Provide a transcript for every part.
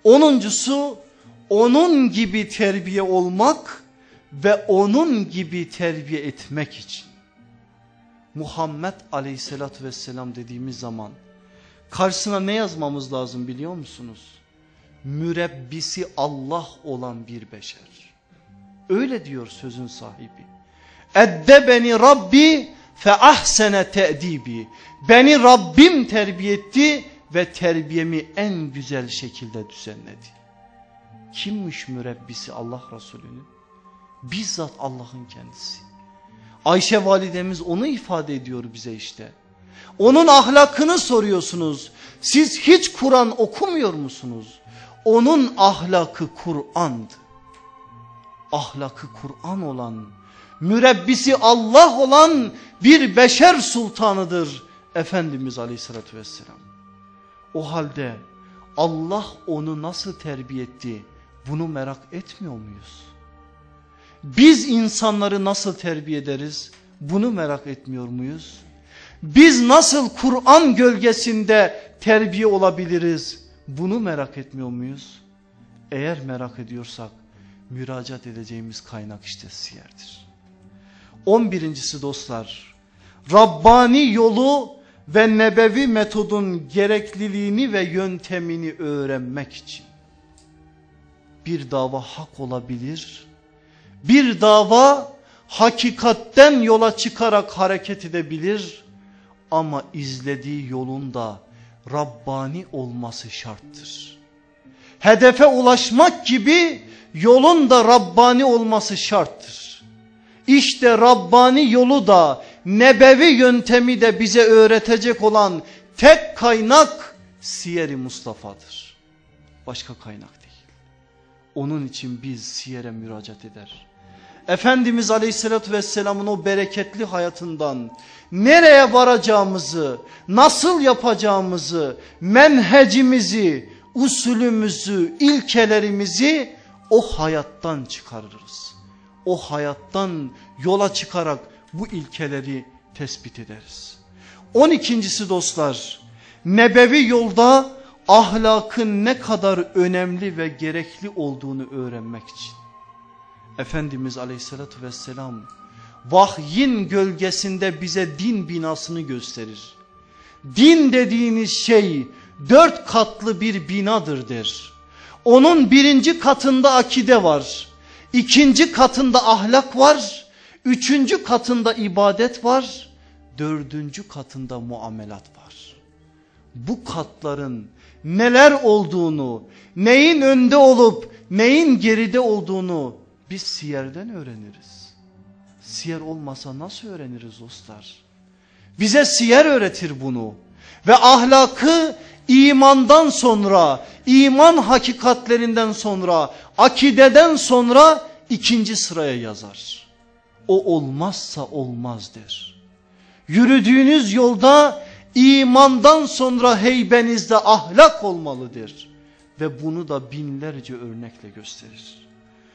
Onuncusu onun gibi terbiye olmak ve onun gibi terbiye etmek için. Muhammed Aleyhisselatü Vesselam dediğimiz zaman karşısına ne yazmamız lazım biliyor musunuz? Mürebbisi Allah olan bir beşer. Öyle diyor sözün sahibi. Eddebeni Rabbi fe ahsene te'dibi. Beni Rabbim terbiye etti ve terbiyemi en güzel şekilde düzenledi. Kimmiş mürebbisi Allah Resulü'nün? Bizzat Allah'ın kendisi. Ayşe validemiz onu ifade ediyor bize işte. Onun ahlakını soruyorsunuz. Siz hiç Kur'an okumuyor musunuz? Onun ahlakı Kur'an'dı. Ahlakı Kur'an olan, mürebbisi Allah olan bir beşer sultanıdır Efendimiz Aleyhisselatü Vesselam. O halde Allah onu nasıl terbiye etti, bunu merak etmiyor muyuz? Biz insanları nasıl terbiye ederiz, bunu merak etmiyor muyuz? Biz nasıl Kur'an gölgesinde terbiye olabiliriz, bunu merak etmiyor muyuz? Eğer merak ediyorsak müracaat edeceğimiz kaynak işte siyerdir. 11.'si dostlar, Rabbani yolu ve nebevi metodun gerekliliğini ve yöntemini öğrenmek için. Bir dava hak olabilir, bir dava hakikatten yola çıkarak hareket edebilir ama izlediği yolun da Rabbani olması şarttır. Hedefe ulaşmak gibi yolun da Rabbani olması şarttır. İşte Rabbani yolu da nebevi yöntemi de bize öğretecek olan tek kaynak Siyer-i Mustafa'dır. Başka kaynak değil. Onun için biz Siyer'e müracaat eder. Efendimiz Aleyhisselatü Vesselam'ın o bereketli hayatından nereye varacağımızı, nasıl yapacağımızı, menhecimizi, usulümüzü, ilkelerimizi o hayattan çıkarırız. O hayattan yola çıkarak bu ilkeleri tespit ederiz. 12.'si dostlar, nebevi yolda ahlakın ne kadar önemli ve gerekli olduğunu öğrenmek için. Efendimiz Aleyhisselatü Vesselam vahyin gölgesinde bize din binasını gösterir. Din dediğiniz şey 4 katlı bir binadır der. Onun 1. katında akide var, 2. katında ahlak var, 3. katında ibadet var, 4. katında muamelat var. Bu katların neler olduğunu, neyin önde olup neyin geride olduğunu biz Siyer'den öğreniriz. Siyer olmasa nasıl öğreniriz dostlar? Bize Siyer öğretir bunu. Ve ahlakı imandan sonra, iman hakikatlerinden sonra, akideden sonra 2. sıraya yazar. O olmazsa olmaz der. Yürüdüğünüz yolda imandan sonra heybenizde ahlak olmalıdır. Ve bunu da binlerce örnekle gösterir.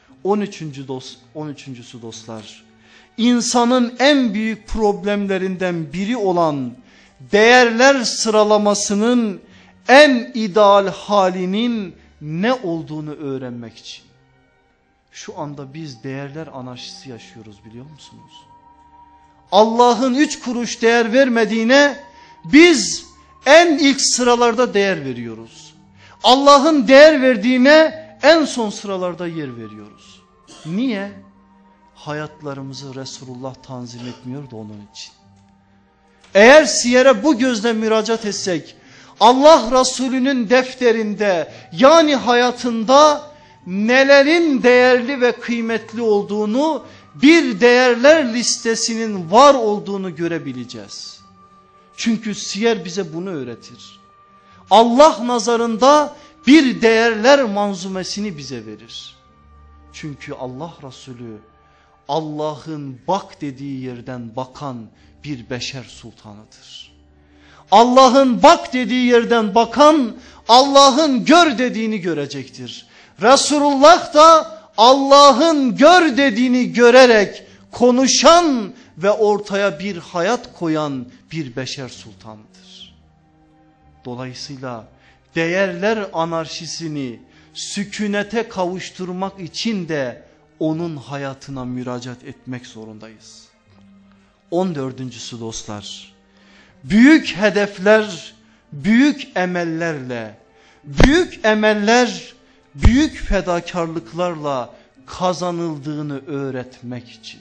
13.'sü dostlar, insanın en büyük problemlerinden biri olan değerler sıralamasının en ideal halinin ne olduğunu öğrenmek için. Şu anda biz değerler anarşisi yaşıyoruz biliyor musunuz? Allah'ın 3 kuruş değer vermediğine biz en ilk sıralarda değer veriyoruz. Allah'ın değer verdiğine en son sıralarda yer veriyoruz. Niye? Hayatlarımızı Resulullah tanzim etmiyor da onun için. Eğer Siyer'e bu gözle müracaat etsek, Allah Resulü'nün defterinde yani hayatında nelerin değerli ve kıymetli olduğunu, bir değerler listesinin var olduğunu görebileceğiz. Çünkü Siyer bize bunu öğretir. Allah nazarında bir değerler manzumesini bize verir. Çünkü Allah Resulü Allah'ın bak dediği yerden bakan bir beşer sultanıdır. Allah'ın bak dediği yerden bakan Allah'ın gör dediğini görecektir. Resulullah da Allah'ın gör dediğini görerek konuşan ve ortaya bir hayat koyan bir beşer sultanıdır. Dolayısıyla değerler anarşisini sükunete kavuşturmak için de onun hayatına müracaat etmek zorundayız. 14.'sü dostlar, büyük hedefler, büyük emeller, büyük fedakarlıklarla kazanıldığını öğretmek için.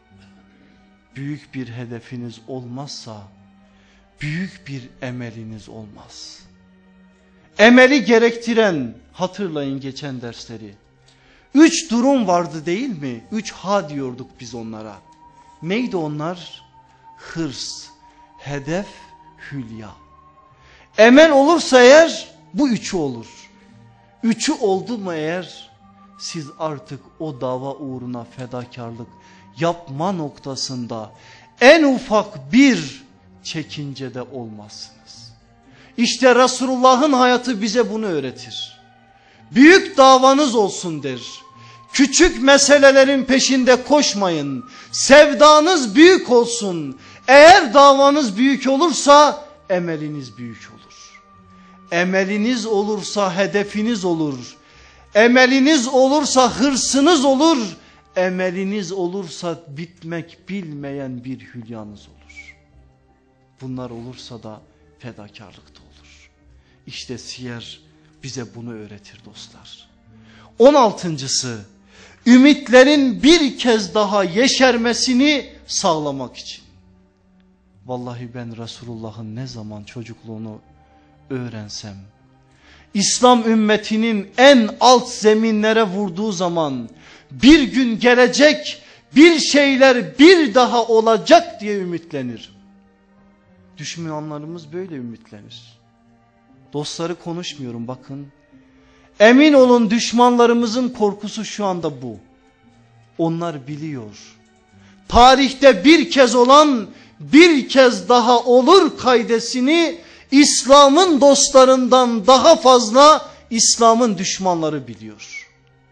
Büyük bir hedefiniz olmazsa büyük bir emeliniz olmaz. Emeli gerektiren, hatırlayın geçen dersleri, 3 durum vardı değil mi? 3 H diyorduk biz onlara. Neydi onlar? Hırs, hedef, hülya. Emel olursa eğer bu 3'ü olur. 3'ü oldu mu eğer, siz artık o dava uğruna fedakarlık yapma noktasında en ufak bir çekincede olmazsınız. İşte Resulullah'ın hayatı bize bunu öğretir. Büyük davanız olsun der. Küçük meselelerin peşinde koşmayın. Sevdanız büyük olsun. Eğer davanız büyük olursa emeliniz büyük olur. Emeliniz olursa hedefiniz olur. Emeliniz olursa hırsınız olur. Emeliniz olursa bitmek bilmeyen bir hülyanız olur. Bunlar olursa da fedakarlık da olur. İşte siyer bize bunu öğretir dostlar. 16.'sı ümitlerin bir kez daha yeşermesini sağlamak için. Vallahi ben Resulullah'ın ne zaman çocukluğunu öğrensem, İslam ümmetinin en alt zeminlere vurduğu zaman bir gün gelecek, bir şeyler bir daha olacak diye ümitlenir. Düşmanlarımız böyle ümitlenir. Dostları konuşmuyorum bakın. Emin olun düşmanlarımızın korkusu şu anda bu. Onlar biliyor. Tarihte bir kez olan bir kez daha olur kaidesini İslam'ın dostlarından daha fazla İslam'ın düşmanları biliyor.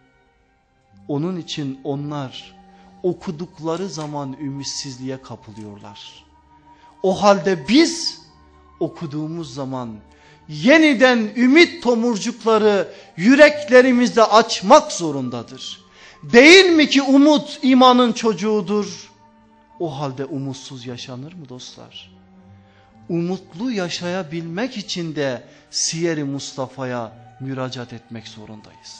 Onun için onlar okudukları zaman ümitsizliğe kapılıyorlar. O halde biz okuduğumuz zaman yeniden ümit tomurcukları yüreklerimizde açmak zorundadır. Değil mi ki umut imanın çocuğudur? O halde umutsuz yaşanır mı dostlar? Umutlu yaşayabilmek için de Siyer-i Mustafa'ya müracaat etmek zorundayız.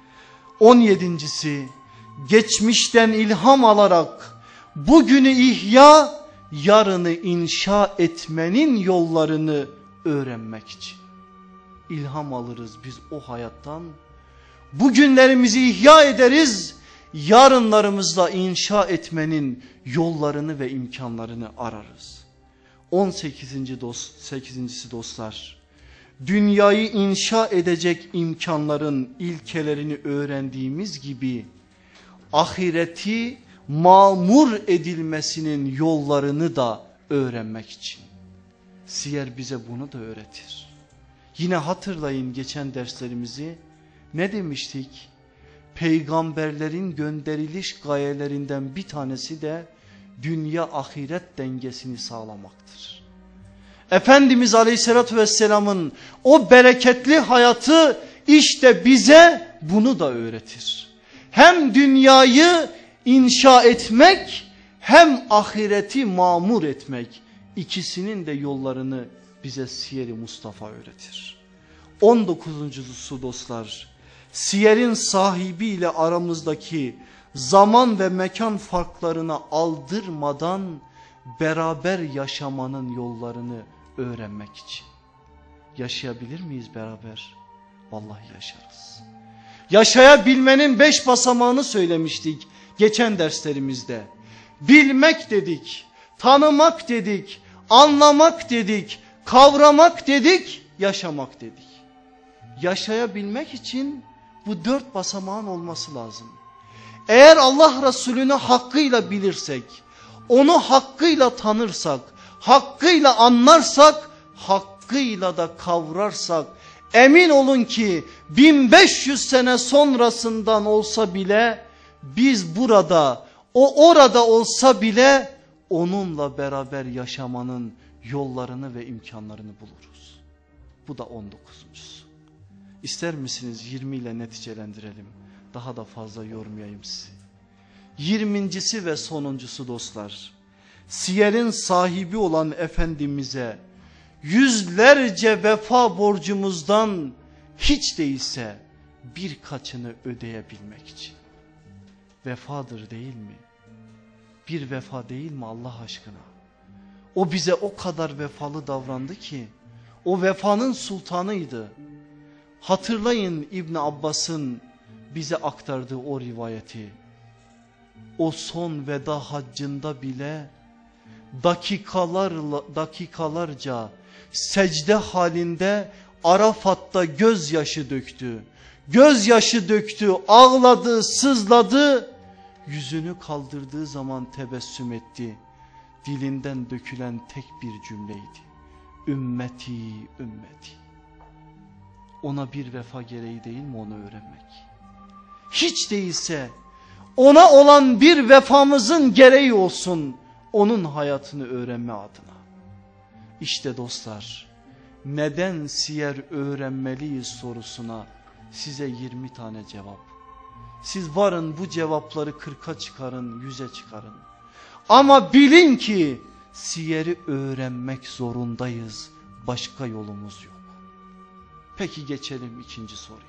17.'si geçmişten ilham alarak bugünü ihya, yarını inşa etmenin yollarını öğrenmek için. İlham alırız biz o hayattan. Bugünlerimizi ihya ederiz, yarınlarımızla inşa etmenin yollarını ve imkanlarını ararız. 18.'si dostlar, dünyayı inşa edecek imkanların ilkelerini öğrendiğimiz gibi ahireti mamur edilmesinin yollarını da öğrenmek için. Siyer bize bunu da öğretir. Yine hatırlayın geçen derslerimizi, ne demiştik? Peygamberlerin gönderiliş gayelerinden bir tanesi de dünya ahiret dengesini sağlamaktır. Efendimiz Aleyhisselatü Vesselam'ın o bereketli hayatı işte bize bunu da öğretir. Hem dünyayı inşa etmek hem ahireti mamur etmek, ikisinin de yollarını bize Siyer-i Mustafa öğretir. 19.'su dostlar, Siyer'in sahibiyle aramızdaki zaman ve mekan farklarına aldırmadan beraber yaşamanın yollarını öğrenmek için. Yaşayabilir miyiz beraber? Vallahi yaşarız. Yaşayabilmenin 5 basamağını söylemiştik geçen derslerimizde. Bilmek dedik, tanımak dedik, anlamak dedik, kavramak dedik, yaşamak dedik. Yaşayabilmek için bu 4 basamağın olması lazım. Eğer Allah Resulü'nü hakkıyla bilirsek, onu hakkıyla tanırsak, hakkıyla anlarsak, hakkıyla da kavrarsak, emin olun ki 1500 sene sonrasından olsa bile biz burada, o orada olsa bile onunla beraber yaşamanın yollarını ve imkanlarını buluruz. Bu da 19.'su. İster misiniz 20 ile neticelendirelim? Daha da fazla yormayayım sizi. 20.si ve sonuncusu dostlar. Siyerin sahibi olan Efendimiz'e yüzlerce vefa borcumuzdan hiç değilse birkaçını ödeyebilmek için. Vefadır değil mi? Bir vefa değil mi Allah aşkına? O bize o kadar vefalı davrandı ki, o vefanın sultanıydı. Hatırlayın İbn Abbas'ın bize aktardığı o rivayeti. O son veda haccında bile dakikalarca secde halinde Arafat'ta gözyaşı döktü. Gözyaşı döktü, ağladı, sızladı. Yüzünü kaldırdığı zaman tebessüm etti. Dilinden dökülen tek bir cümleydi. Ümmeti, ümmeti. Ona bir vefa gereği değil mi onu öğrenmek? Hiç değilse ona olan bir vefamızın gereği olsun onun hayatını öğrenme adına. İşte dostlar, neden siyer öğrenmeliyiz sorusuna size 20 tane cevap. Siz varın bu cevapları 40'a çıkarın, 100'e çıkarın. Ama bilin ki siyeri öğrenmek zorundayız. Başka yolumuz yok. Peki geçelim ikinci soruya.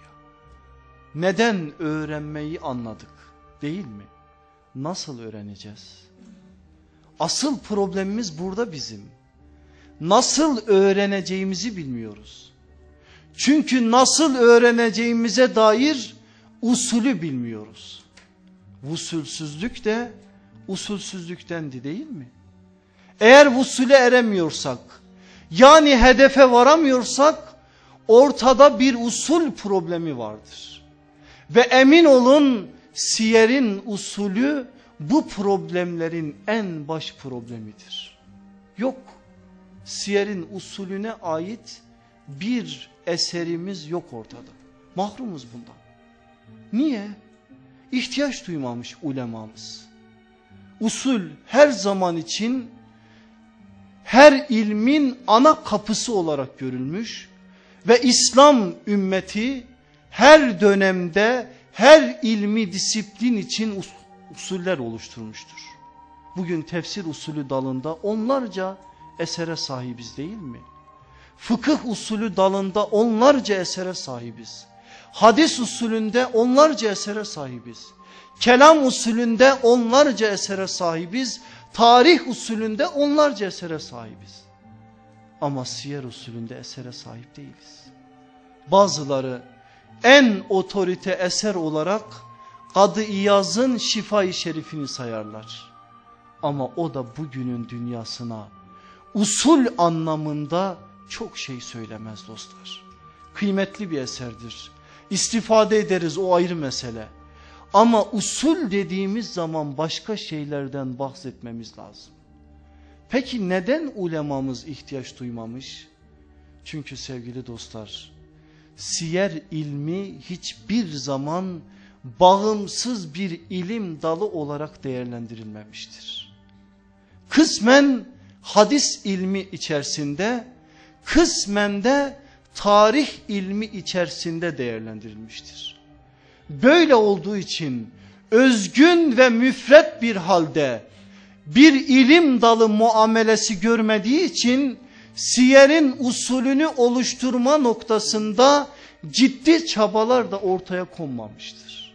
Neden öğrenmeyi anladık değil mi? Nasıl öğreneceğiz? Asıl problemimiz burada bizim. Nasıl öğreneceğimizi bilmiyoruz. Çünkü nasıl öğreneceğimize dair usulü bilmiyoruz. Usulsüzlük de usulsüzlüktendi değil mi? Eğer usule eremiyorsak, yani hedefe varamıyorsak ortada bir usul problemi vardır. Ve emin olun siyerin usulü bu problemlerin en baş problemidir. Yok, siyerin usulüne ait bir eserimiz yok ortada. Mahrumuz bundan. Niye? İhtiyaç duymamış ulemamız. Usul her zaman için her ilmin ana kapısı olarak görülmüş ve İslam ümmeti her dönemde her ilmi disiplin için usuller oluşturmuştur. Bugün tefsir usulü dalında onlarca esere sahibiz değil mi? Fıkıh usulü dalında onlarca esere sahibiz. Hadis usulünde onlarca esere sahibiz. Kelam usulünde onlarca esere sahibiz. Tarih usulünde onlarca esere sahibiz. Ama siyer usulünde esere sahip değiliz. Bazıları en otorite eser olarak Kadı İyaz'ın Şifa-i Şerifini sayarlar. Ama o da bugünün dünyasına usul anlamında çok şey söylemez dostlar. Kıymetli bir eserdir. İstifade ederiz, o ayrı mesele. Ama usul dediğimiz zaman başka şeylerden bahsetmemiz lazım. Peki neden ulemamız ihtiyaç duymamış? Çünkü sevgili dostlar, siyer ilmi hiçbir zaman bağımsız bir ilim dalı olarak değerlendirilmemiştir. Kısmen hadis ilmi içerisinde, kısmen de tarih ilmi içerisinde değerlendirilmiştir. Böyle olduğu için özgün ve müfret bir halde bir ilim dalı muamelesi görmediği için siyerin usulünü oluşturma noktasında ciddi çabalar da ortaya konmamıştır.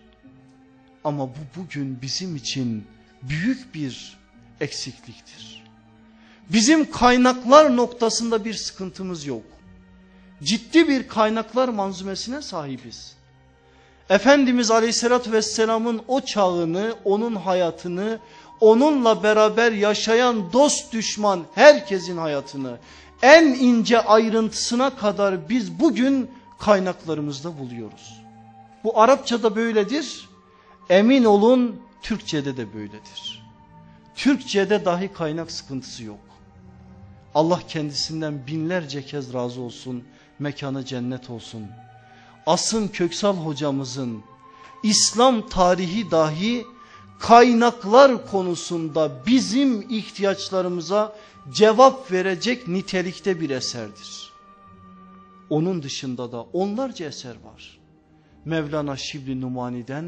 Ama bu bugün bizim için büyük bir eksikliktir. Bizim kaynaklar noktasında bir sıkıntımız yok. Ciddi bir kaynaklar manzumesine sahibiz. Efendimiz Aleyhisselatü Vesselam'ın o çağını, onun hayatını, onunla beraber yaşayan dost düşman herkesin hayatını en ince ayrıntısına kadar biz bugün kaynaklarımızda buluyoruz. Bu Arapçada böyledir. Emin olun Türkçede de böyledir. Türkçede dahi kaynak sıkıntısı yok. Allah kendisinden binlerce kez razı olsun, mekanı cennet olsun. Asım Köksal hocamızın İslam tarihi dahi kaynaklar konusunda bizim ihtiyaçlarımıza cevap verecek nitelikte bir eserdir. Onun dışında da onlarca eser var. Mevlana Şibli Numani'den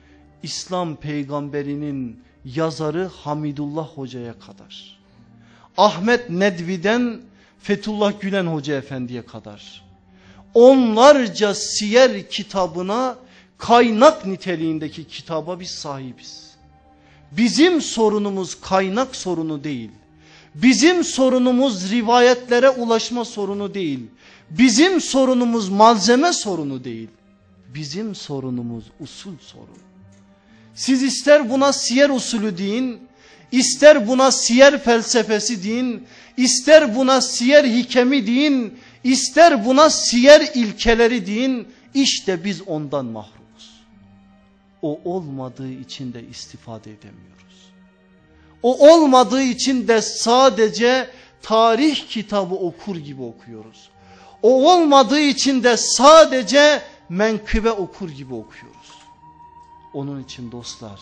İslam peygamberinin yazarı Hamidullah Hoca'ya kadar, Ahmet Nedvi'den Fethullah Gülen Hoca Efendi'ye kadar onlarca siyer kitabına, kaynak niteliğindeki kitaba biz sahibiz. Bizim sorunumuz kaynak sorunu değil. Bizim sorunumuz rivayetlere ulaşma sorunu değil. Bizim sorunumuz malzeme sorunu değil. Bizim sorunumuz usul sorunu. Siz ister buna siyer usulü deyin, ister buna siyer felsefesi deyin, ister buna siyer hikemi deyin, ister buna siyer ilkeleri deyin, işte biz ondan mahrumuz. O olmadığı için de istifade edemiyoruz. O olmadığı için de sadece tarih kitabı okur gibi okuyoruz. O olmadığı için de sadece menkıbe okur gibi okuyoruz. Onun için dostlar,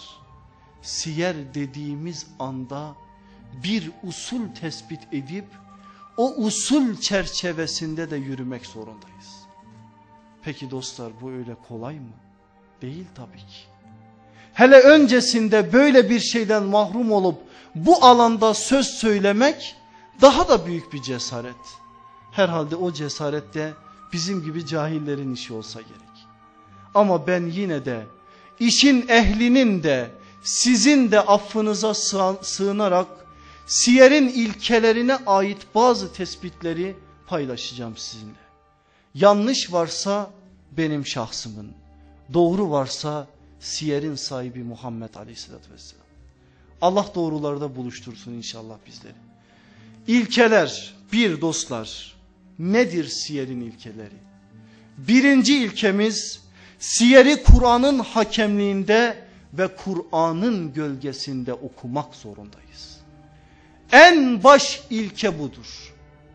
siyer dediğimiz anda bir usul tespit edip o usul çerçevesinde de yürümek zorundayız. Peki dostlar, bu öyle kolay mı? Değil tabii ki. Hele öncesinde böyle bir şeyden mahrum olup bu alanda söz söylemek daha da büyük bir cesaret. Herhalde o cesaret de bizim gibi cahillerin işi olsa gerek. Ama ben yine de işin ehlinin de sizin de affınıza sığınarak siyerin ilkelerine ait bazı tespitleri paylaşacağım sizinle. Yanlış varsa benim şahsımın, doğru varsa siyerin sahibi Muhammed Aleyhisselatü Vesselam. Allah doğrularda buluştursun inşallah bizleri. İlkeler, bir dostlar, nedir siyerin ilkeleri? Birinci ilkemiz, siyeri Kur'an'ın hakemliğinde ve Kur'an'ın gölgesinde okumak zorundayız. En baş ilke budur.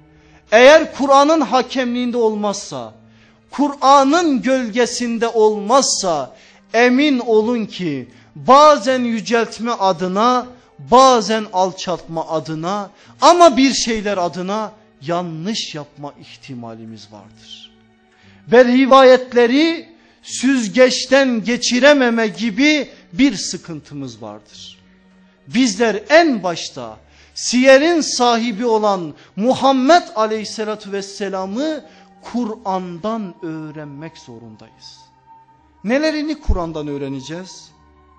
Eğer Kur'an'ın hakemliğinde olmazsa, Kur'an'ın gölgesinde olmazsa emin olun ki bazen yüceltme adına, bazen alçaltma adına ama bir şeyler adına yanlış yapma ihtimalimiz vardır. Ve rivayetleri süzgeçten geçirememe gibi bir sıkıntımız vardır. Bizler en başta siyerin sahibi olan Muhammed Aleyhisselatü Vesselam'ı Kur'an'dan öğrenmek zorundayız. Nelerini Kur'an'dan öğreneceğiz?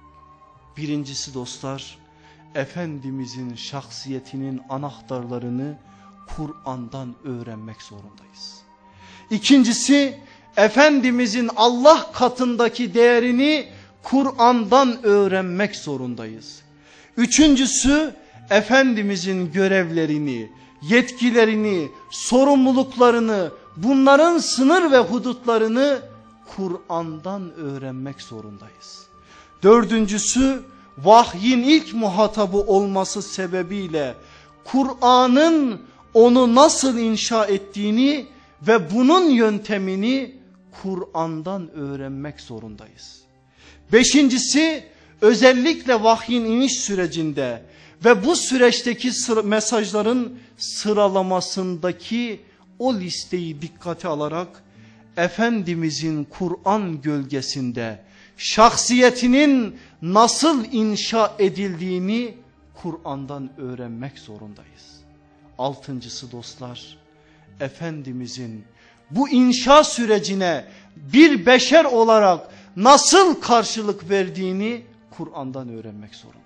Birincisi dostlar, Efendimizin şahsiyetinin anahtarlarını Kur'an'dan öğrenmek zorundayız. İkincisi, Efendimizin Allah katındaki değerini Kur'an'dan öğrenmek zorundayız. Üçüncüsü, Efendimizin görevlerini, yetkilerini, sorumluluklarını, bunların sınır ve hudutlarını Kur'an'dan öğrenmek zorundayız. Dördüncüsü, vahyin ilk muhatabı olması sebebiyle Kur'an'ın onu nasıl inşa ettiğini ve bunun yöntemini Kur'an'dan öğrenmek zorundayız. Beşincisi, özellikle vahyin iniş sürecinde ve bu süreçteki mesajların sıralamasındaki o listeyi dikkate alarak Efendimizin Kur'an gölgesinde şahsiyetinin nasıl inşa edildiğini Kur'an'dan öğrenmek zorundayız. Altıncısı dostlar, Efendimizin bu inşa sürecine bir beşer olarak nasıl karşılık verdiğini Kur'an'dan öğrenmek zorundayız.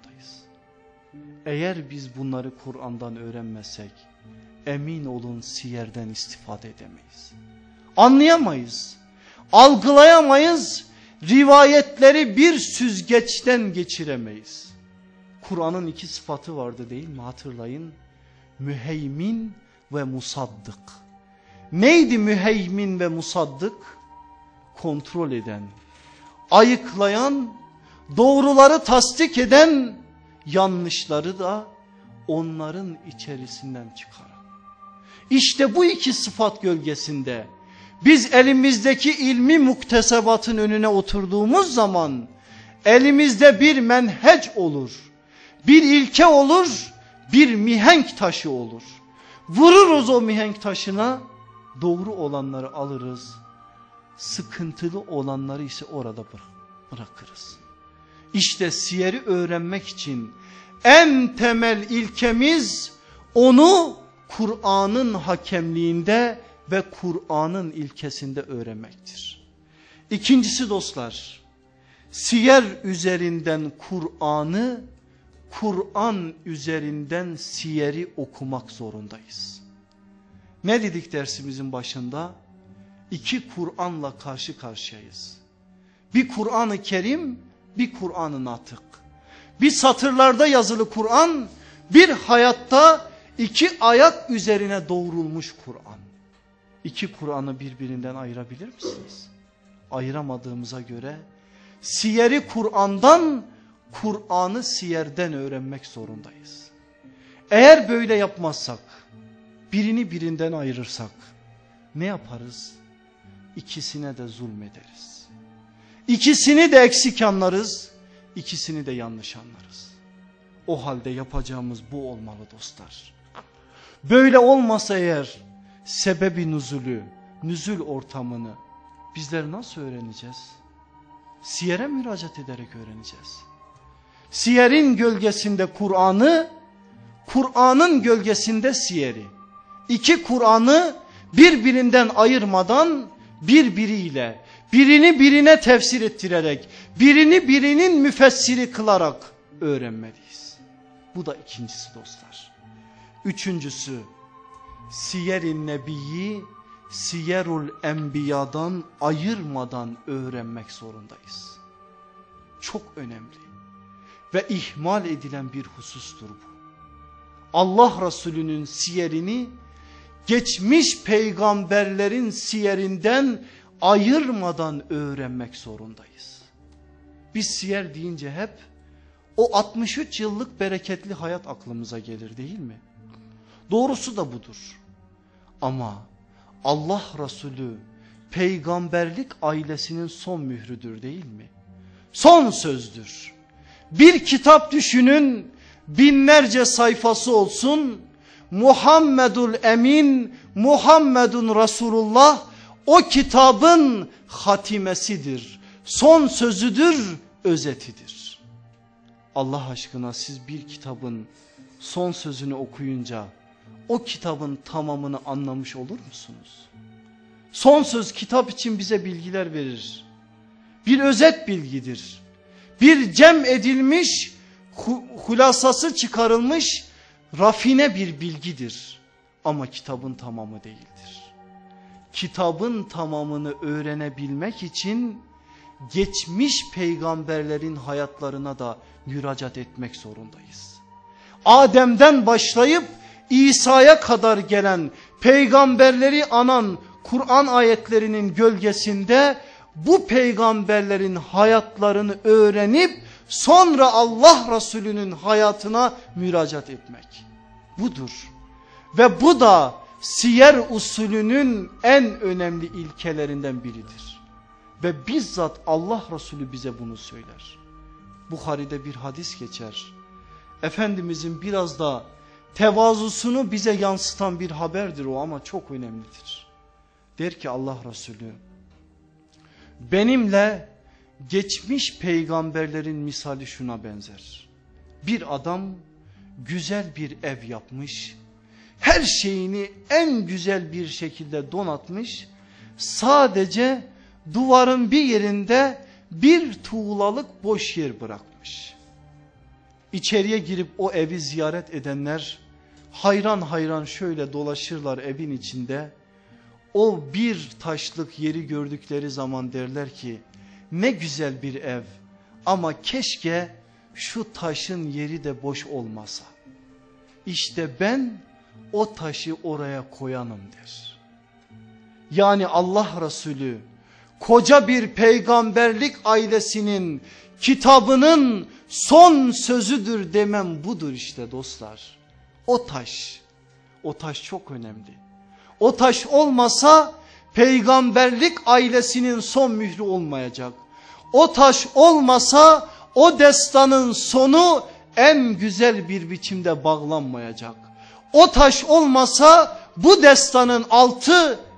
Eğer biz bunları Kur'an'dan öğrenmezsek emin olun siyerden istifade edemeyiz. Anlayamayız, algılayamayız, rivayetleri bir süzgeçten geçiremeyiz. Kur'an'ın iki sıfatı vardı değil mi, hatırlayın? Müheymin ve musaddık. Neydi müheymin ve musaddık? Kontrol eden, ayıklayan, doğruları tasdik eden, yanlışları da onların içerisinden çıkaran. İşte bu iki sıfat gölgesinde biz elimizdeki ilmi muktesebatın önüne oturduğumuz zaman elimizde bir menheç olur, bir ilke olur, bir mihenk taşı olur. Vururuz o mihenk taşına, Doğru olanları alırız, sıkıntılı olanları ise orada bırakırız. İşte siyeri öğrenmek için en temel ilkemiz onu Kur'an'ın hakemliğinde ve Kur'an'ın ilkesinde öğrenmektir. İkincisi dostlar, siyer üzerinden Kur'an'ı, Kur'an üzerinden siyeri okumak zorundayız. Ne dedik dersimizin başında? İki Kur'an'la karşı karşıyayız. Bir Kur'an-ı Kerim, bir Kur'an-ı Natık. Bir satırlarda yazılı Kur'an, bir hayatta iki ayak üzerine doğrulmuş Kur'an. İki Kur'an'ı birbirinden ayırabilir misiniz? Ayıramadığımıza göre siyeri Kur'an'dan, Kur'an'ı siyerden öğrenmek zorundayız. Eğer böyle yapmazsak, birini birinden ayırırsak ne yaparız? İkisine de zulmederiz. İkisini de eksik anlarız, ikisini de yanlış anlarız. O halde yapacağımız bu olmalı dostlar. Böyle olmasa eğer sebebi nüzulü, nüzul ortamını bizler nasıl öğreneceğiz? Siyere müracaat ederek öğreneceğiz. Siyerin gölgesinde Kur'an'ı, Kur'an'ın gölgesinde siyeri. İki Kur'an'ı birbirinden ayırmadan birbiriyle, birini birine tefsir ettirerek, birini birinin müfessiri kılarak öğrenmeliyiz. Bu da ikincisi dostlar. Üçüncüsü, Siyer-i Nebi'yi Siyerul Enbiya'dan ayırmadan öğrenmek zorundayız. Çok önemli ve ihmal edilen bir husustur bu. Allah Resulü'nün siyerini geçmiş peygamberlerin siyerinden ayırmadan öğrenmek zorundayız. Biz siyer deyince hep o 63 yıllık bereketli hayat aklımıza gelir değil mi? Doğrusu da budur. Ama Allah Resulü peygamberlik ailesinin son mührüdür değil mi? Son sözdür. Bir kitap düşünün, binlerce sayfası olsun. Muhammedul Emin, Muhammedun Resulullah o kitabın hatimesidir. Son sözüdür, özetidir. Allah aşkına siz bir kitabın son sözünü okuyunca o kitabın tamamını anlamış olur musunuz? Son söz kitap için bize bilgiler verir. Bir özet bilgidir. Bir cem edilmiş, hulasası çıkarılmış, rafine bir bilgidir. Ama kitabın tamamı değildir. Kitabın tamamını öğrenebilmek için geçmiş peygamberlerin hayatlarına da müracaat etmek zorundayız. Adem'den başlayıp İsa'ya kadar gelen peygamberleri anan Kur'an ayetlerinin gölgesinde bu peygamberlerin hayatlarını öğrenip sonra Allah Resulü'nün hayatına müracaat etmek. Budur. Ve bu da siyer usulünün en önemli ilkelerinden biridir. Ve bizzat Allah Resulü bize bunu söyler. Buhari'de bir hadis geçer. Efendimizin biraz da tevazusunu bize yansıtan bir haberdir o ama çok önemlidir. Der ki Allah Resulü, benimle geçmiş peygamberlerin misali şuna benzer. Bir adam güzel bir ev yapmış, her şeyini en güzel bir şekilde donatmış, sadece duvarın bir yerinde bir tuğlalık boş yer bırakmış. İçeriye girip o evi ziyaret edenler hayran hayran şöyle dolaşırlar evin içinde. O bir taşlık yeri gördükleri zaman derler ki ne güzel bir ev ama keşke şu taşın yeri de boş olmasa. İşte ben o taşı oraya koyanım der. Yani Allah Resulü koca bir peygamberlik ailesinin kitabının son sözüdür demem budur işte dostlar. O taş çok önemli. O taş olmasa peygamberlik ailesinin son mührü olmayacak. O taş olmasa o destanın sonu en güzel bir biçimde bağlanmayacak. O taş olmasa bu destanın altı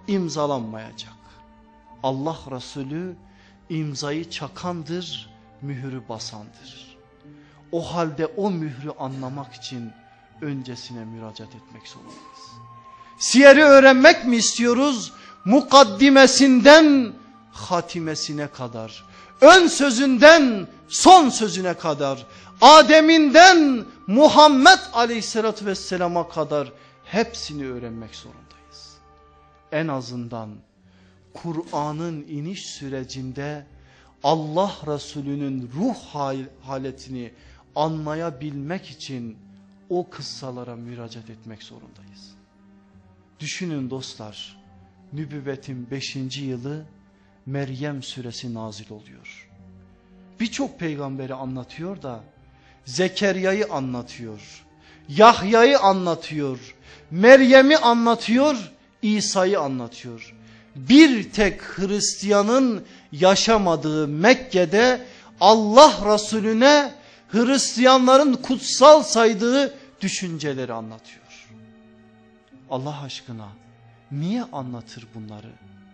imzalanmayacak. Allah Resulü imzayı çakandır, mührü basandır. O halde o mührü anlamak için öncesine müracaat etmek zorundayız. Siyeri öğrenmek mi istiyoruz? Mukaddimesinden hatimesine kadar, ön sözünden son sözüne kadar, Adem'inden Muhammed Aleyhisselatü Vesselam'a kadar hepsini öğrenmek zorundayız. En azından Kur'an'ın iniş sürecinde Allah Resulü'nün ruh haletini anlayabilmek için o kıssalara müracaat etmek zorundayız. Düşünün dostlar, nübüvvetin 5. yılı Meryem suresi nazil oluyor. Birçok peygamberi anlatıyor da Zekeriya'yı anlatıyor, Yahya'yı anlatıyor, Meryem'i anlatıyor, İsa'yı anlatıyor. Bir tek Hristiyanın yaşamadığı Mekke'de Allah Resulüne Hristiyanların kutsal saydığı düşünceleri anlatıyor. Allah aşkına niye anlatır bunları?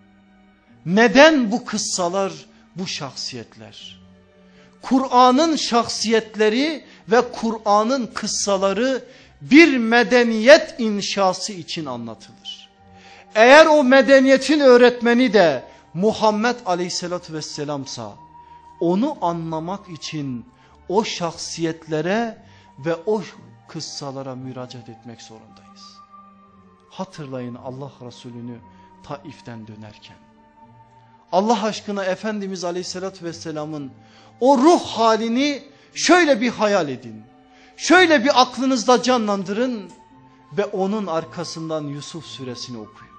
Neden bu kıssalar, bu şahsiyetler? Kur'an'ın şahsiyetleri ve Kur'an'ın kıssaları bir medeniyet inşası için anlatılır. Eğer o medeniyetin öğretmeni de Muhammed Aleyhisselatü Vesselam'sa onu anlamak için o şahsiyetlere ve o kıssalara müracaat etmek zorundayız. Hatırlayın Allah Resulü'nü Taif'ten dönerken. Allah aşkına Efendimiz Aleyhisselatü Vesselam'ın o ruh halini şöyle bir hayal edin. Şöyle bir aklınızda canlandırın ve onun arkasından Yusuf suresini okuyun.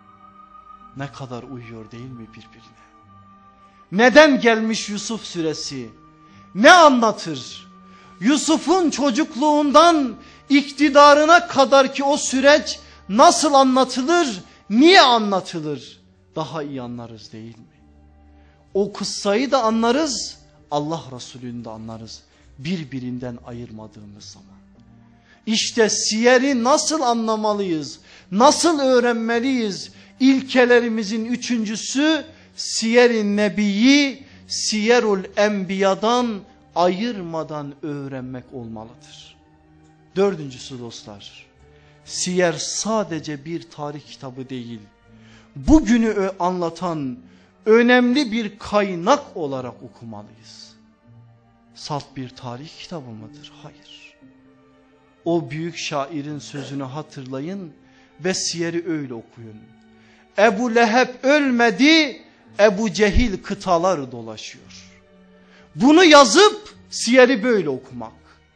Ne kadar uyuyor değil mi birbirine? Neden gelmiş Yusuf suresi? Ne anlatır? Yusuf'un çocukluğundan iktidarına kadar ki o süreç nasıl anlatılır? Niye anlatılır? Daha iyi anlarız değil mi? O kıssayı da anlarız, Allah Resulü'nü de anlarız. Birbirinden ayırmadığımız zaman. İşte siyeri nasıl anlamalıyız? Nasıl öğrenmeliyiz? İlkelerimizin üçüncüsü Siyer-i Nebi'yi Siyerul Enbiya'dan ayırmadan öğrenmek olmalıdır. Dördüncüsü dostlar, Siyer sadece bir tarih kitabı değil, bugünü anlatan önemli bir kaynak olarak okumalıyız. Salt bir tarih kitabı mıdır? Hayır. O büyük şairin sözünü hatırlayın ve Siyer'i öyle okuyun. Ebu Leheb ölmedi, Ebu Cehil kıtalar dolaşıyor. Bunu yazıp Siyer'i böyle okumak.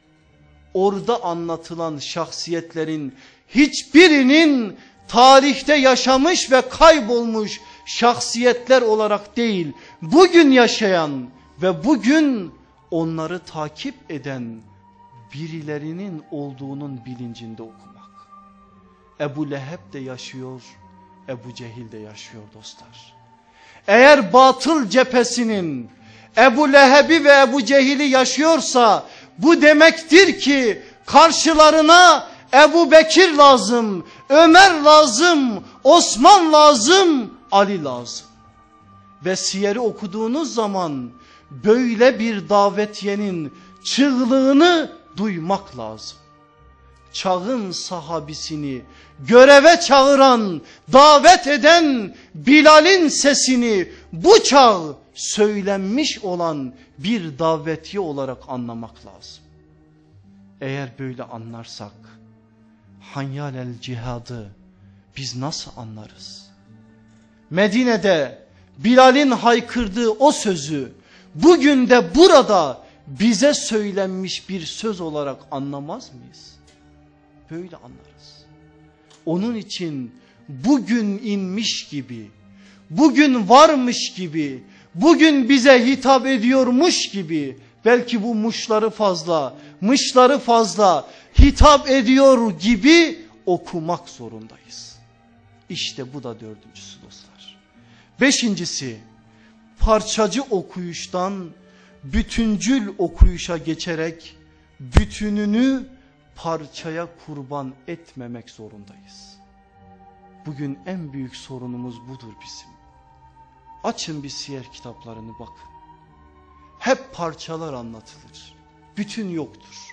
Orada anlatılan şahsiyetlerin hiçbirinin tarihte yaşamış ve kaybolmuş şahsiyetler olarak değil, bugün yaşayan ve bugün onları takip eden birilerinin olduğunun bilincinde okumak. Ebu Leheb de yaşıyor, Ebu Cehil de yaşıyor dostlar. Eğer batıl cephesinin Ebu Leheb'i ve Ebu Cehil'i yaşıyorsa bu demektir ki karşılarına Ebu Bekir lazım, Ömer lazım, Osman lazım, Ali lazım. Ve Siyer'i okuduğunuz zaman böyle bir davetiyenin çığlığını duymak lazım. Çağın sahabisini göreve çağıran, davet eden Bilal'in sesini bu çağ söylenmiş olan bir davetiye olarak anlamak lazım. Eğer böyle anlarsak Hanyal el cihadı biz nasıl anlarız? Medine'de Bilal'in haykırdığı o sözü bugün de burada bize söylenmiş bir söz olarak anlamaz mıyız? Böyle anlarız. Onun için bugün inmiş gibi, bugün varmış gibi, bugün bize hitap ediyormuş gibi, belki bu muşları fazla, mışları fazla hitap ediyor gibi okumak zorundayız. İşte bu da dördüncüsü dostlar. Beşincisi, parçacı okuyuştan bütüncül okuyuşa geçerek bütününü parçaya kurban etmemek zorundayız. Bugün en büyük sorunumuz budur bizim. Açın bir siyer kitaplarını bakın. Hep parçalar anlatılır. Bütün yoktur.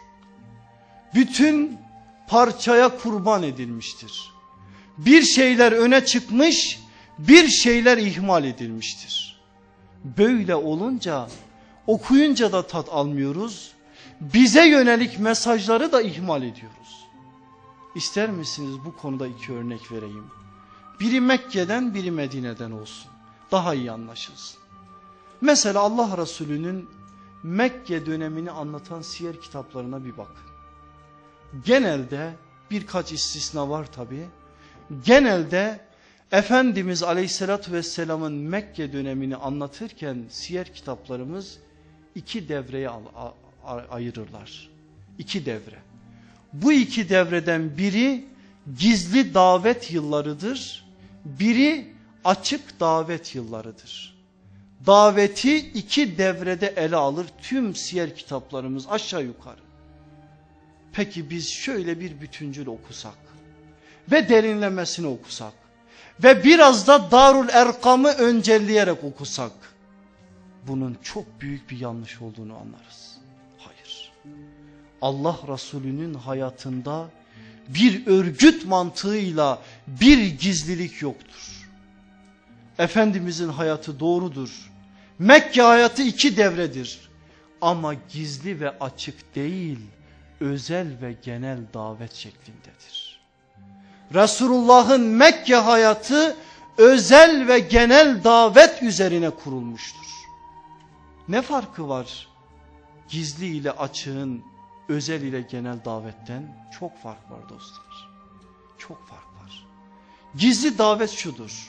Bütün parçaya kurban edilmiştir. Bir şeyler öne çıkmış, bir şeyler ihmal edilmiştir. Böyle olunca okuyunca da tat almıyoruz. Bize yönelik mesajları da ihmal ediyoruz. İster misiniz bu konuda iki örnek vereyim? Biri Mekke'den, biri Medine'den olsun. Daha iyi anlaşılsın. Mesela Allah Resulü'nün Mekke dönemini anlatan siyer kitaplarına bir bakın. Genelde birkaç istisna var tabi. Genelde Efendimiz Aleyhisselatü Vesselam'ın Mekke dönemini anlatırken siyer kitaplarımız iki devreye ayırırlar. İki devre. Bu iki devreden biri gizli davet yıllarıdır. Biri açık davet yıllarıdır. Daveti iki devrede ele alır tüm siyer kitaplarımız aşağı yukarı. Peki biz şöyle bir bütüncül okusak ve derinlemesine okusak ve biraz da Darul Erkam'ı öncelleyerek okusak, bunun çok büyük bir yanlış olduğunu anlarız. Hayır. Allah Resulü'nün hayatında bir örgüt mantığıyla bir gizlilik yoktur. Efendimizin hayatı doğrudur. Mekke hayatı iki devredir. Ama gizli ve açık değil, özel ve genel davet şeklindedir. Resulullah'ın Mekke hayatı özel ve genel davet üzerine kurulmuştur. Ne farkı var gizli ile açığın, özel ile genel davetten? Çok fark var dostlar. Çok fark var. Gizli davet şudur: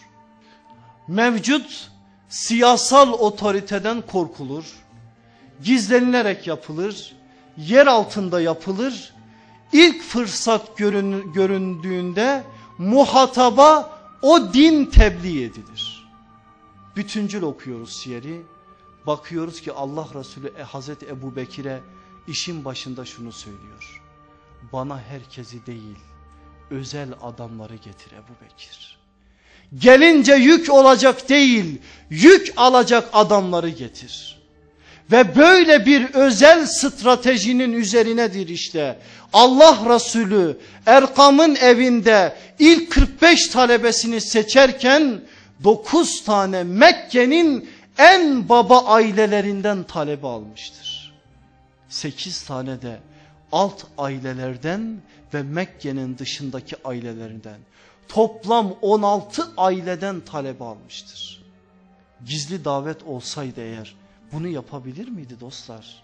mevcut siyasal otoriteden korkulur, gizlenilerek yapılır, yer altında yapılır, ilk fırsat göründüğünde muhataba o din tebliğ edilir. Bütüncül okuyoruz siyeri, bakıyoruz ki Allah Resulü Hazreti Ebu Bekir'e işin başında şunu söylüyor: bana herkesi değil, özel adamları getir Ebu Bekir. Gelince yük olacak değil, yük alacak adamları getir. Ve böyle bir özel stratejinin üzerinedir işte Allah Resulü Erkam'ın evinde ilk 45 talebesini seçerken 9 tane Mekke'nin en baba ailelerinden talebe almıştır. 8 tane de alt ailelerden ve Mekke'nin dışındaki ailelerinden, toplam 16 aileden talebe almıştır. Gizli davet olsaydı eğer bunu yapabilir miydi dostlar?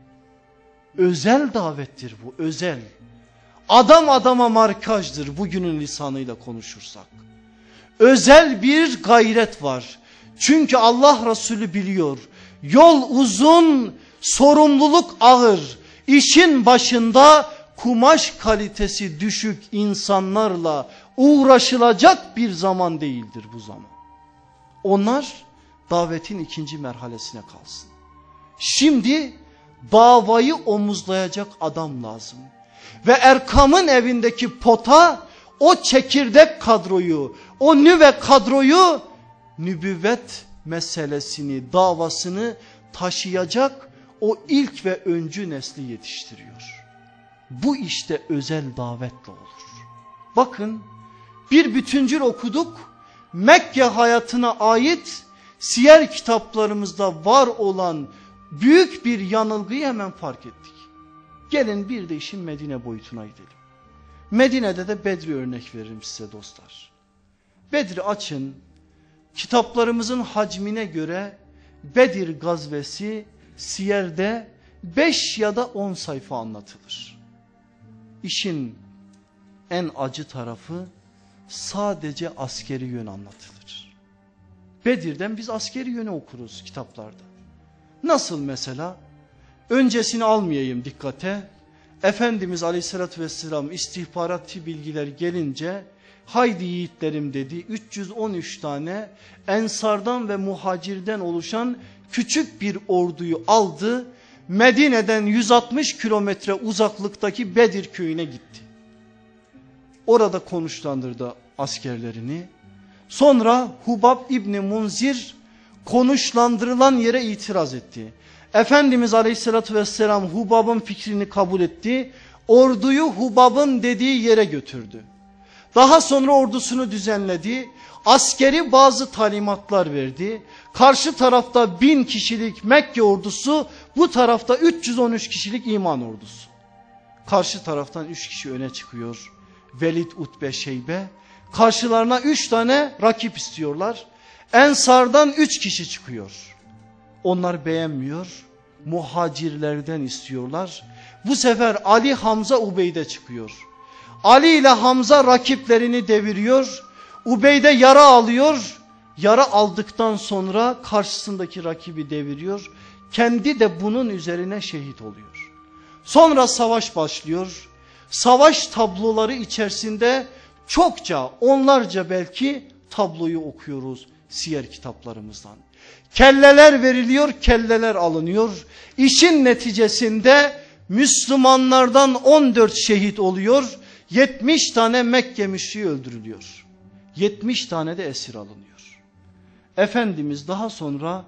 Özel davettir bu, özel. Adam adama markajdır bugünün lisanıyla konuşursak. Özel bir gayret var. Çünkü Allah Resulü biliyor, yol uzun, sorumluluk ağır. İşin başında kumaş kalitesi düşük insanlarla uğraşılacak bir zaman değildir bu zaman. Onlar davetin ikinci merhalesine kalsın. Şimdi davayı omuzlayacak adam lazım. Ve Erkam'ın evindeki pota o çekirdek kadroyu, o nüve kadroyu, nübüvvet meselesini, davasını taşıyacak o ilk ve öncü nesli yetiştiriyor. Bu işte özel davetle olur. Bakın, bir bütüncül okuduk. Mekke hayatına ait siyer kitaplarımızda var olan büyük bir yanılgıyı hemen fark ettik. Gelin bir de işin Medine boyutuna gidelim. Medine'de de Bedri örnek veririm size dostlar. Bedri açın, kitaplarımızın hacmine göre Bedir gazvesi siyerde 5 ya da 10 sayfa anlatılır. İşin en acı tarafı sadece askeri yön anlatılır. Bedir'den biz askeri yönü okuruz kitaplarda. Nasıl mesela? Öncesini almayayım dikkate. Efendimiz Aleyhisselatü Vesselam istihbaratçı bilgiler gelince haydi yiğitlerim dedi, 313 tane ensardan ve muhacirden oluşan küçük bir orduyu aldı. Medine'den 160 kilometre uzaklıktaki Bedir köyüne gitti. Orada konuşlandırdı. askerlerini. Sonra Hubab İbni Munzir konuşlandırılan yere itiraz etti. Efendimiz Aleyhisselatü Vesselam Hubab'ın fikrini kabul etti. Orduyu Hubab'ın dediği yere götürdü. Daha sonra ordusunu düzenledi. Askeri bazı talimatlar verdi. Karşı tarafta 1000 kişilik Mekke ordusu, bu tarafta 313 kişilik iman ordusu. Karşı taraftan 3 kişi öne çıkıyor. Velid, Utbe, Şeybe. Karşılarına 3 tane rakip istiyorlar. Ensardan 3 kişi çıkıyor. Onlar beğenmiyor. Muhacirlerden istiyorlar. Bu sefer Ali, Hamza, Ubeyde çıkıyor. Ali ile Hamza rakiplerini deviriyor. Ubeyde yara alıyor. Yara aldıktan sonra karşısındaki rakibi deviriyor. Kendi de bunun üzerine şehit oluyor. Sonra savaş başlıyor. Savaş tabloları içerisinde çokça, onlarca belki tabloyu okuyoruz siyer kitaplarımızdan. Kelleler veriliyor, kelleler alınıyor. İşin neticesinde Müslümanlardan 14 şehit oluyor. 70 tane Mekke müşriği öldürülüyor. 70 tane de esir alınıyor. Efendimiz daha sonra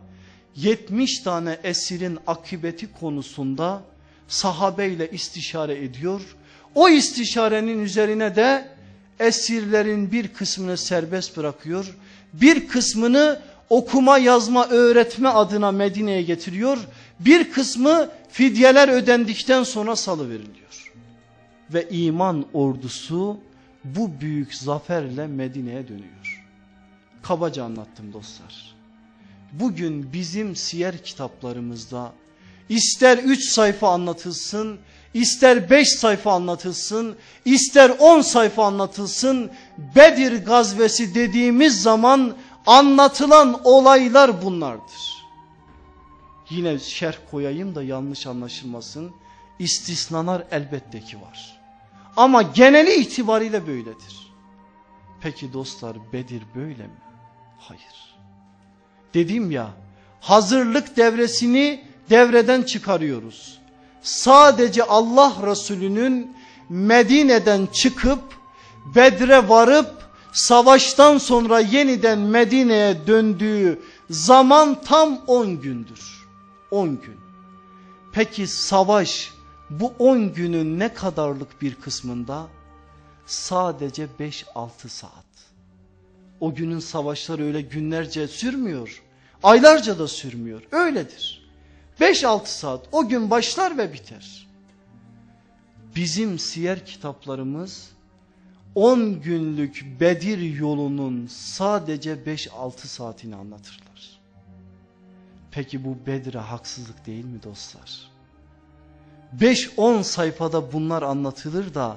70 tane esirin akıbeti konusunda sahabeyle istişare ediyor. O istişarenin üzerine de esirlerin bir kısmını serbest bırakıyor. Bir kısmını okuma yazma öğretme adına Medine'ye getiriyor. Bir kısmı fidyeler ödendikten sonra salıveriliyor. Ve iman ordusu bu büyük zaferle Medine'ye dönüyor. Kabaca anlattım dostlar. Bugün bizim siyer kitaplarımızda ister 3 sayfa anlatılsın, ister 5 sayfa anlatılsın, ister 10 sayfa anlatılsın, Bedir gazvesi dediğimiz zaman anlatılan olaylar bunlardır. Yine şerh koyayım da yanlış anlaşılmasın, istisnalar elbette ki var. Ama geneli itibariyle böyledir. Peki dostlar, Bedir böyle mi? Hayır. Dedim ya, hazırlık devresini devreden çıkarıyoruz. Sadece Allah Resulü'nün Medine'den çıkıp Bedre varıp savaştan sonra yeniden Medine'ye döndüğü zaman tam 10 gündür. 10 gün. Peki savaş bu 10 günün ne kadarlık bir kısmında? Sadece 5-6 saat. O günün savaşları öyle günlerce sürmüyor. Aylarca da sürmüyor. Öyledir. 5-6 saat o gün başlar ve biter. Bizim siyer kitaplarımız 10 günlük Bedir yolunun sadece 5-6 saatini anlatırlar. Peki bu Bedir'e haksızlık değil mi dostlar? 5-10 sayfada bunlar anlatılır da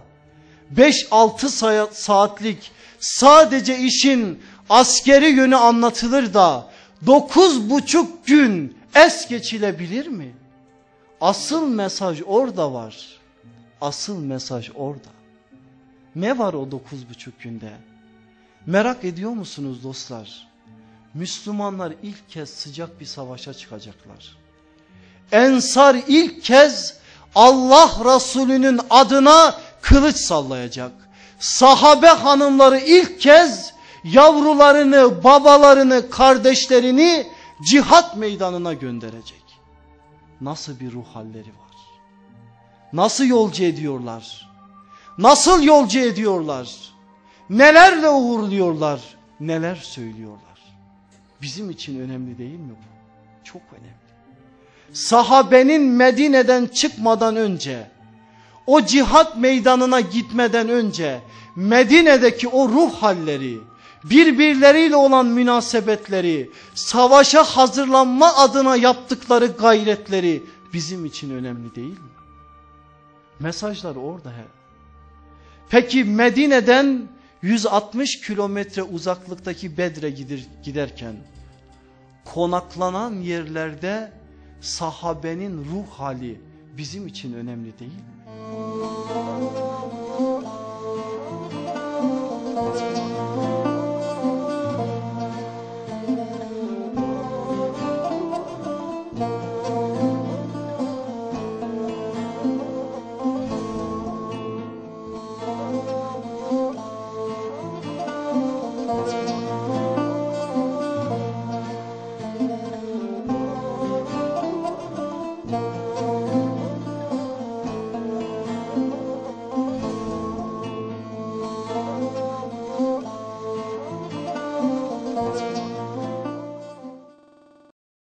5-6 saatlik sadece işin askeri yönü anlatılır da 9,5 gün es geçilebilir mi? Asıl mesaj orada var. Asıl mesaj orada. Ne var o 9,5 günde? Merak ediyor musunuz dostlar? Müslümanlar ilk kez sıcak bir savaşa çıkacaklar. Ensar ilk kez Allah Resulü'nün adına kılıç sallayacak. Sahabe hanımları ilk kez yavrularını, babalarını, kardeşlerini cihat meydanına gönderecek. Nasıl bir ruh halleri var? Nasıl yolcu ediyorlar? Nasıl yolcu ediyorlar? Nelerle uğurluyorlar? Neler söylüyorlar? Bizim için önemli değil mi bu? Çok önemli. Sahabenin Medine'den çıkmadan önce, o cihat meydanına gitmeden önce Medine'deki o ruh halleri, birbirleriyle olan münasebetleri, savaşa hazırlanma adına yaptıkları gayretleri bizim için önemli değil mi? Mesajlar orada. Peki Medine'den 160 kilometre uzaklıktaki Bedre giderken konaklanan yerlerde sahabenin ruh hali bizim için önemli değil mi?